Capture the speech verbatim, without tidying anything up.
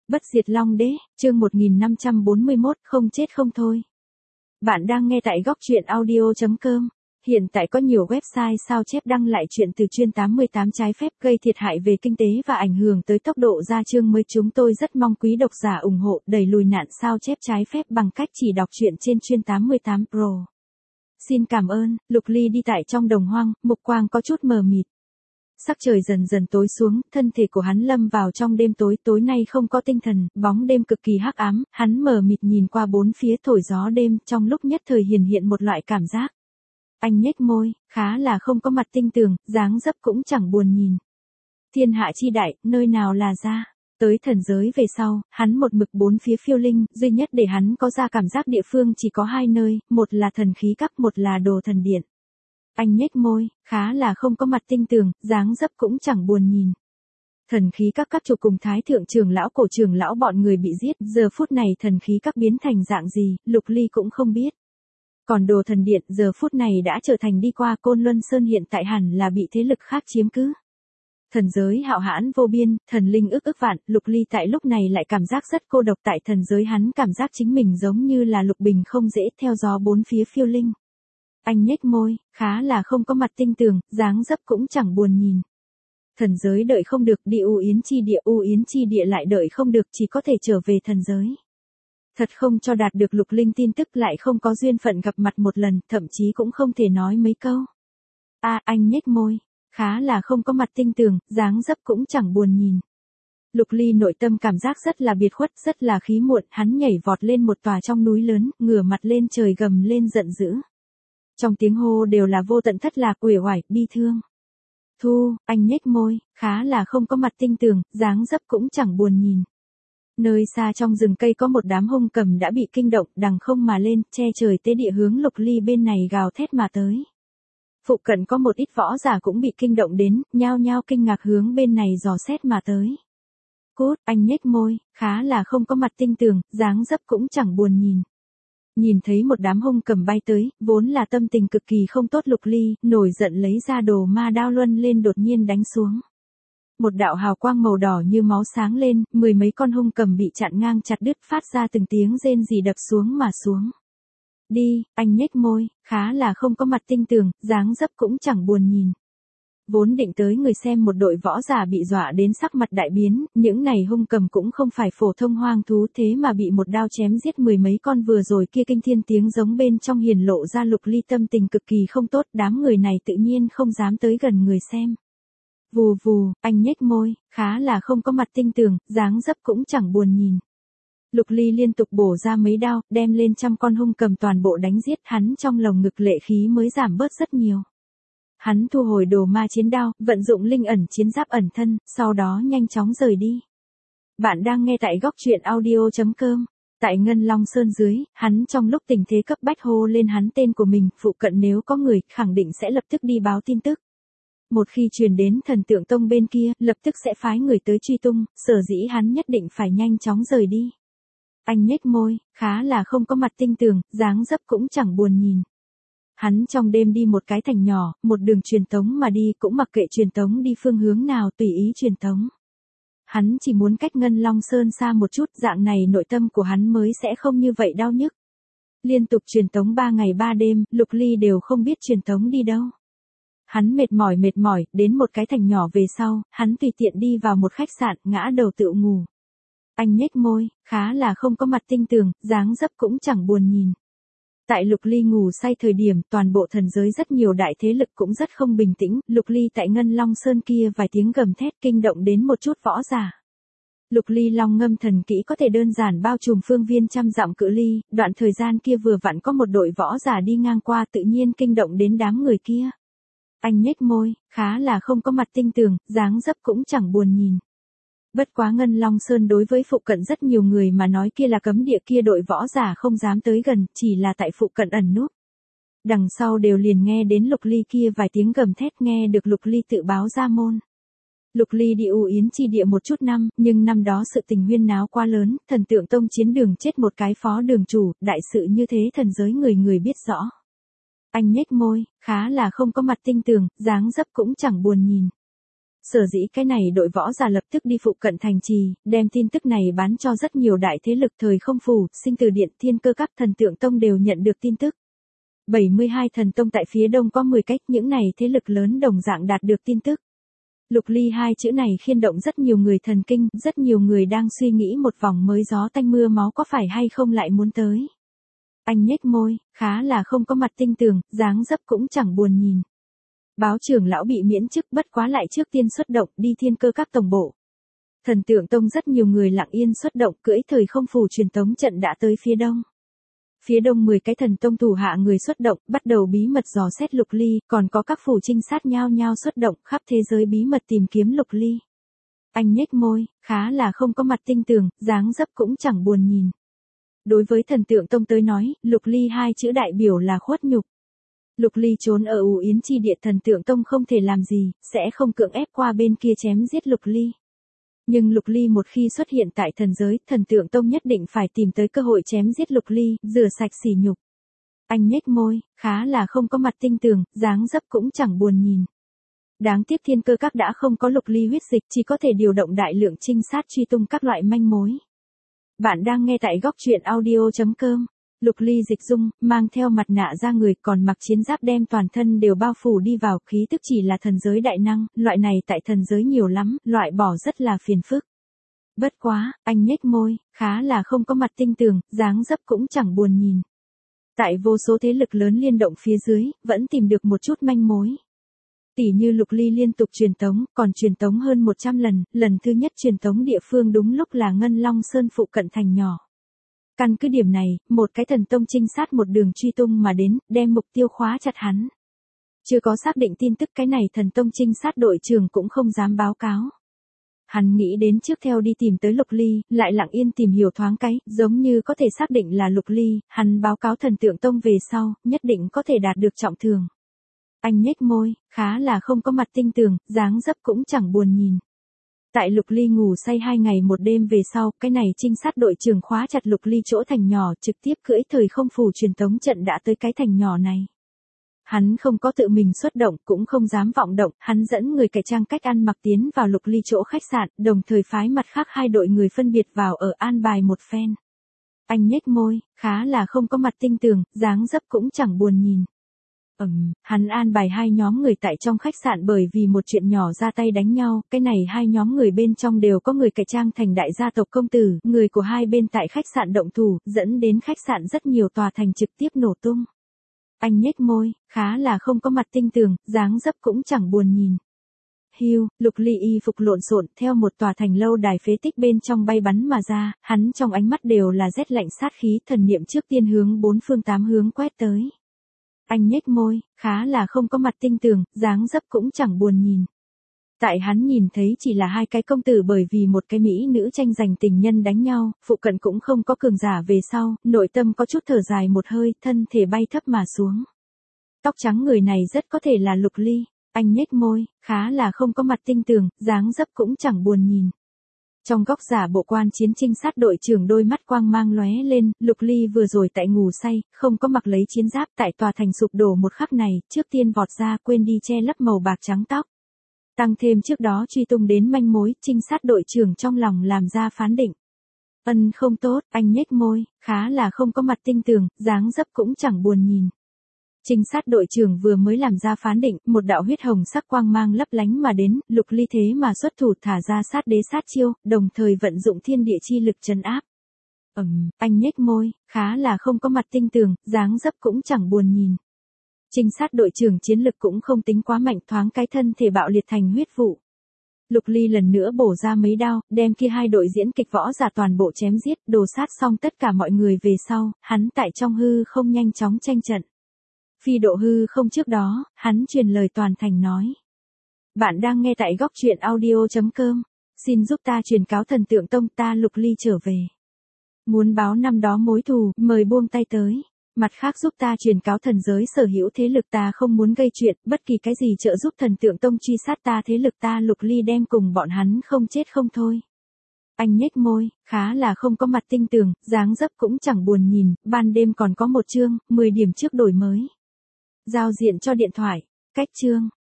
Bất diệt Long Đế, chương một nghìn năm trăm bốn mươi mốt, không chết không thôi. Bạn đang nghe tại góc truyện audio chấm com. Hiện tại có nhiều website sao chép đăng lại chuyện từ chuyên tám mươi tám trái phép gây thiệt hại về kinh tế và ảnh hưởng tới tốc độ ra chương mới. Chúng tôi rất mong quý độc giả ủng hộ đẩy lùi nạn sao chép trái phép bằng cách chỉ đọc truyện trên chuyên tám mươi tám Pro. Xin cảm ơn. Lục Ly đi tại trong đồng hoang, mục quang có chút mờ mịt. Sắc trời dần dần tối xuống, thân thể của hắn lâm vào trong đêm tối, tối nay không có tinh thần, bóng đêm cực kỳ hắc ám, hắn mờ mịt nhìn qua bốn phía thổi gió đêm, trong lúc nhất thời hiển hiện một loại cảm giác. Anh nhếch môi, khá là không có mặt tinh tường, dáng dấp cũng chẳng buồn nhìn. Thiên hạ chi đại, nơi nào là ra. Tới thần giới về sau, hắn một mực bốn phía phiêu linh, duy nhất để hắn có ra cảm giác địa phương chỉ có hai nơi, một là thần khí các, một là đồ thần điện. Anh nhếch môi, khá là không có mặt tinh tường, dáng dấp cũng chẳng buồn nhìn. Thần khí các các chủ cùng thái thượng trưởng lão cổ trưởng lão bọn người bị giết, giờ phút này thần khí các biến thành dạng gì, Lục Ly cũng không biết. Còn đồ thần điện giờ phút này đã trở thành đi qua Côn Luân Sơn, hiện tại hẳn là bị thế lực khác chiếm cứ. Thần giới hạo hãn vô biên, thần linh ức ức vạn, Lục Ly tại lúc này lại cảm giác rất cô độc. Tại thần giới hắn cảm giác chính mình giống như là lục bình không dễ, theo gió bốn phía phiêu linh. Anh nhếch môi, khá là không có mặt tinh tường, dáng dấp cũng chẳng buồn nhìn. Thần giới đợi không được, đi U Yến chi địa, U Yến chi địa lại đợi không được, chỉ có thể trở về thần giới. Thật không cho đạt được Lục Linh tin tức, lại không có duyên phận gặp mặt một lần, thậm chí cũng không thể nói mấy câu. A, à, anh nhếch môi, khá là không có mặt tinh tường, dáng dấp cũng chẳng buồn nhìn. Lục Ly nội tâm cảm giác rất là biệt khuất, rất là khí muộn, hắn nhảy vọt lên một tòa trong núi lớn, ngửa mặt lên trời gầm lên giận dữ. Trong tiếng hô đều là vô tận thất lạc, uể oải, bi thương. Thu, anh nhếch môi, khá là không có mặt tinh tường, dáng dấp cũng chẳng buồn nhìn. Nơi xa trong rừng cây có một đám hung cầm đã bị kinh động, đằng không mà lên, che trời tế địa hướng Lục Ly bên này gào thét mà tới. Phụ cận có một ít võ giả cũng bị kinh động đến, nhao nhao kinh ngạc hướng bên này dò xét mà tới. Cút, anh nhếch môi, khá là không có mặt tinh tường, dáng dấp cũng chẳng buồn nhìn. Nhìn thấy một đám hung cầm bay tới, vốn là tâm tình cực kỳ không tốt, Lục Ly nổi giận lấy ra đồ ma đao luân lên đột nhiên đánh xuống. Một đạo hào quang màu đỏ như máu sáng lên, mười mấy con hung cầm bị chặn ngang chặt đứt, phát ra từng tiếng rên rỉ đập xuống mà xuống. Đi, anh nhếch môi, khá là không có mặt tinh tường, dáng dấp cũng chẳng buồn nhìn. Vốn định tới người xem một đội võ giả bị dọa đến sắc mặt đại biến, những này hung cầm cũng không phải phổ thông hoang thú, thế mà bị một đao chém giết mười mấy con vừa rồi kia, kinh thiên tiếng giống bên trong hiển lộ ra Lục Ly tâm tình cực kỳ không tốt, đám người này tự nhiên không dám tới gần người xem. Vù vù, anh nhếch môi, khá là không có mặt tinh tường, dáng dấp cũng chẳng buồn nhìn. Lục Ly liên tục bổ ra mấy đao, đem lên trăm con hung cầm toàn bộ đánh giết, hắn trong lồng ngực lệ khí mới giảm bớt rất nhiều. Hắn thu hồi đồ ma chiến đao, vận dụng linh ẩn chiến giáp ẩn thân, sau đó nhanh chóng rời đi. Bạn đang nghe tại góc truyện audio chấm com. Tại Ngân Long Sơn dưới, hắn trong lúc tình thế cấp bách hô lên hắn tên của mình, phụ cận nếu có người, khẳng định sẽ lập tức đi báo tin tức. Một khi truyền đến Thần Tượng Tông bên kia, lập tức sẽ phái người tới truy tung, sở dĩ hắn nhất định phải nhanh chóng rời đi. Anh nhếch môi, khá là không có mặt tinh tường, dáng dấp cũng chẳng buồn nhìn. Hắn trong đêm đi một cái thành nhỏ, một đường truyền tống mà đi, cũng mặc kệ truyền tống đi phương hướng nào, tùy ý truyền tống. Hắn chỉ muốn cách Ngân Long Sơn xa một chút, dạng này nội tâm của hắn mới sẽ không như vậy đau nhức. Liên tục truyền tống ba ngày ba đêm, Lục Ly đều không biết truyền tống đi đâu. Hắn mệt mỏi mệt mỏi, đến một cái thành nhỏ về sau, hắn tùy tiện đi vào một khách sạn, ngã đầu tựa ngủ. Anh nhếch môi, khá là không có mặt tinh tường, dáng dấp cũng chẳng buồn nhìn. Tại Lục Ly ngủ say thời điểm, toàn bộ thần giới rất nhiều đại thế lực cũng rất không bình tĩnh, Lục Ly tại Ngân Long Sơn kia vài tiếng gầm thét kinh động đến một chút võ giả. Lục Ly long ngâm thần kỹ có thể đơn giản bao trùm phương viên trăm dặm cự ly, đoạn thời gian kia vừa vặn có một đội võ giả đi ngang qua, tự nhiên kinh động đến đám người kia. Anh nhếch môi, khá là không có mặt tinh tường, dáng dấp cũng chẳng buồn nhìn. Bất quá Ngân Long Sơn đối với phụ cận rất nhiều người mà nói kia là cấm địa, kia đội võ giả không dám tới gần, chỉ là tại phụ cận ẩn núp. Đằng sau đều liền nghe đến Lục Ly kia vài tiếng gầm thét, nghe được Lục Ly tự báo ra môn. Lục Ly đi U Yến chi địa một chút năm, nhưng năm đó sự tình huyên náo quá lớn, Thần Tượng Tông chiến đường chết một cái phó đường chủ, đại sự như thế thần giới người người biết rõ. Anh nhếch môi, khá là không có mặt tinh tường, dáng dấp cũng chẳng buồn nhìn. Sở dĩ cái này đội võ giả lập tức đi phụ cận thành trì, đem tin tức này bán cho rất nhiều đại thế lực thời không phủ, sinh từ điện thiên cơ các thần tượng tông đều nhận được tin tức. bảy mươi hai thần tông tại phía đông có mười cách, những này thế lực lớn đồng dạng đạt được tin tức. Lục ly hai chữ này khiên động rất nhiều người thần kinh, rất nhiều người đang suy nghĩ một vòng mới gió tanh mưa máu có phải hay không lại muốn tới. Anh nhếch môi, khá là không có mặt tinh tường, dáng dấp cũng chẳng buồn nhìn. Báo trưởng lão bị miễn chức, bất quá lại trước tiên xuất động đi thiên cơ các tổng bộ. Thần tượng tông rất nhiều người lặng yên xuất động cưỡi thời không phủ truyền tống trận đã tới phía đông. Phía đông mười cái thần tông thủ hạ người xuất động, bắt đầu bí mật dò xét Lục Ly, còn có các phủ trinh sát nhao nhao xuất động khắp thế giới bí mật tìm kiếm Lục Ly. Anh nhếch môi, khá là không có mặt tinh tường, dáng dấp cũng chẳng buồn nhìn. Đối với thần tượng tông tới nói, Lục Ly hai chữ đại biểu là khuất nhục. Lục Ly trốn ở U Yến chi địa, thần tượng tông không thể làm gì, sẽ không cưỡng ép qua bên kia chém giết Lục Ly. Nhưng Lục Ly một khi xuất hiện tại thần giới, thần tượng tông nhất định phải tìm tới cơ hội chém giết Lục Ly, rửa sạch sỉ nhục. Anh nhếch môi, khá là không có mặt tinh tường, dáng dấp cũng chẳng buồn nhìn. Đáng tiếc thiên cơ các đã không có Lục Ly huyết dịch, chỉ có thể điều động đại lượng trinh sát truy tung các loại manh mối. Bạn đang nghe tại góc truyện audio chấm com. Lục Ly dịch dung, mang theo mặt nạ ra người, còn mặc chiến giáp đem toàn thân đều bao phủ đi vào, khí tức chỉ là thần giới đại năng, loại này tại thần giới nhiều lắm, loại bỏ rất là phiền phức. Bất quá, anh nhếch môi, khá là không có mặt tinh tường, dáng dấp cũng chẳng buồn nhìn. Tại vô số thế lực lớn liên động phía dưới, vẫn tìm được một chút manh mối. Tỉ như Lục Ly liên tục truyền tống, còn truyền tống hơn một trăm lần, lần thứ nhất truyền tống địa phương đúng lúc là Ngân Long Sơn phụ cận thành nhỏ. Căn cứ điểm này, một cái thần tông trinh sát một đường truy tung mà đến, đem mục tiêu khóa chặt hắn. Chưa có xác định tin tức, cái này thần tông trinh sát đội trưởng cũng không dám báo cáo. Hắn nghĩ đến trước theo đi tìm tới Lục Ly, lại lặng yên tìm hiểu thoáng cái, giống như có thể xác định là Lục Ly, hắn báo cáo thần tượng tông về sau, nhất định có thể đạt được trọng thưởng. Anh nhếch môi, khá là không có mặt tinh tường, dáng dấp cũng chẳng buồn nhìn. Tại Lục Ly ngủ say hai ngày một đêm về sau, cái này trinh sát đội trưởng khóa chặt Lục Ly chỗ thành nhỏ, trực tiếp cưỡi thời không phủ truyền tống trận đã tới cái thành nhỏ này. Hắn không có tự mình xuất động, cũng không dám vọng động, hắn dẫn người cải trang cách ăn mặc tiến vào Lục Ly chỗ khách sạn, đồng thời phái mặt khác hai đội người phân biệt vào ở an bài một phen. Anh nhếch môi, khá là không có mặt tinh tường, dáng dấp cũng chẳng buồn nhìn. Ừm, hắn an bài hai nhóm người tại trong khách sạn bởi vì một chuyện nhỏ ra tay đánh nhau, cái này hai nhóm người bên trong đều có người cải trang thành đại gia tộc công tử, người của hai bên tại khách sạn động thủ, dẫn đến khách sạn rất nhiều tòa thành trực tiếp nổ tung. Anh nhếch môi, khá là không có mặt tinh tường, dáng dấp cũng chẳng buồn nhìn. Hiu, Lục Ly y phục lộn xộn theo một tòa thành lâu đài phế tích bên trong bay bắn mà ra, hắn trong ánh mắt đều là rét lạnh sát khí, thần niệm trước tiên hướng bốn phương tám hướng quét tới. Anh nhếch môi, khá là không có mặt tinh tường, dáng dấp cũng chẳng buồn nhìn. Tại hắn nhìn thấy chỉ là hai cái công tử bởi vì một cái mỹ nữ tranh giành tình nhân đánh nhau, phụ cận cũng không có cường giả về sau, nội tâm có chút thở dài một hơi, thân thể bay thấp mà xuống. Tóc trắng người này rất có thể là Lục Ly, anh nhếch môi, khá là không có mặt tinh tường, dáng dấp cũng chẳng buồn nhìn. Trong góc giả bộ quan chiến trinh sát đội trưởng đôi mắt quang mang lóe lên, Lục Ly vừa rồi tại ngủ say, không có mặc lấy chiến giáp tại tòa thành sụp đổ một khắc này, trước tiên vọt ra quên đi che lấp màu bạc trắng tóc. Tăng thêm trước đó truy tung đến manh mối, trinh sát đội trưởng trong lòng làm ra phán định. Ân không tốt, anh nhếch môi, khá là không có mặt tinh tường, dáng dấp cũng chẳng buồn nhìn. Trinh sát đội trưởng vừa mới làm ra phán định, một đạo huyết hồng sắc quang mang lấp lánh mà đến, Lục Ly thế mà xuất thủ thả ra sát đế sát chiêu, đồng thời vận dụng thiên địa chi lực trấn áp. Ừm, anh nhếch môi, khá là không có mặt tinh tường, dáng dấp cũng chẳng buồn nhìn. Trinh sát đội trưởng chiến lực cũng không tính quá mạnh, thoáng cái thân thể bạo liệt thành huyết vụ. Lục Ly lần nữa bổ ra mấy đao, đem kia hai đội diễn kịch võ giả toàn bộ chém giết, đồ sát xong tất cả mọi người về sau, hắn tại trong hư không nhanh chóng tranh trận. Phi độ hư không trước đó, hắn truyền lời toàn thành nói. Bạn đang nghe tại góc truyện audio chấm com. Xin giúp ta truyền cáo thần tượng tông ta Lục Ly trở về. Muốn báo năm đó mối thù, mời buông tay tới. Mặt khác giúp ta truyền cáo thần giới sở hữu thế lực ta không muốn gây chuyện, bất kỳ cái gì trợ giúp thần tượng tông truy sát ta thế lực ta Lục Ly đem cùng bọn hắn không chết không thôi. Anh nhếch môi, khá là không có mặt tinh tường, dáng dấp cũng chẳng buồn nhìn, ban đêm còn có một chương, mười điểm trước đổi mới. Giao diện cho điện thoại, cách chương.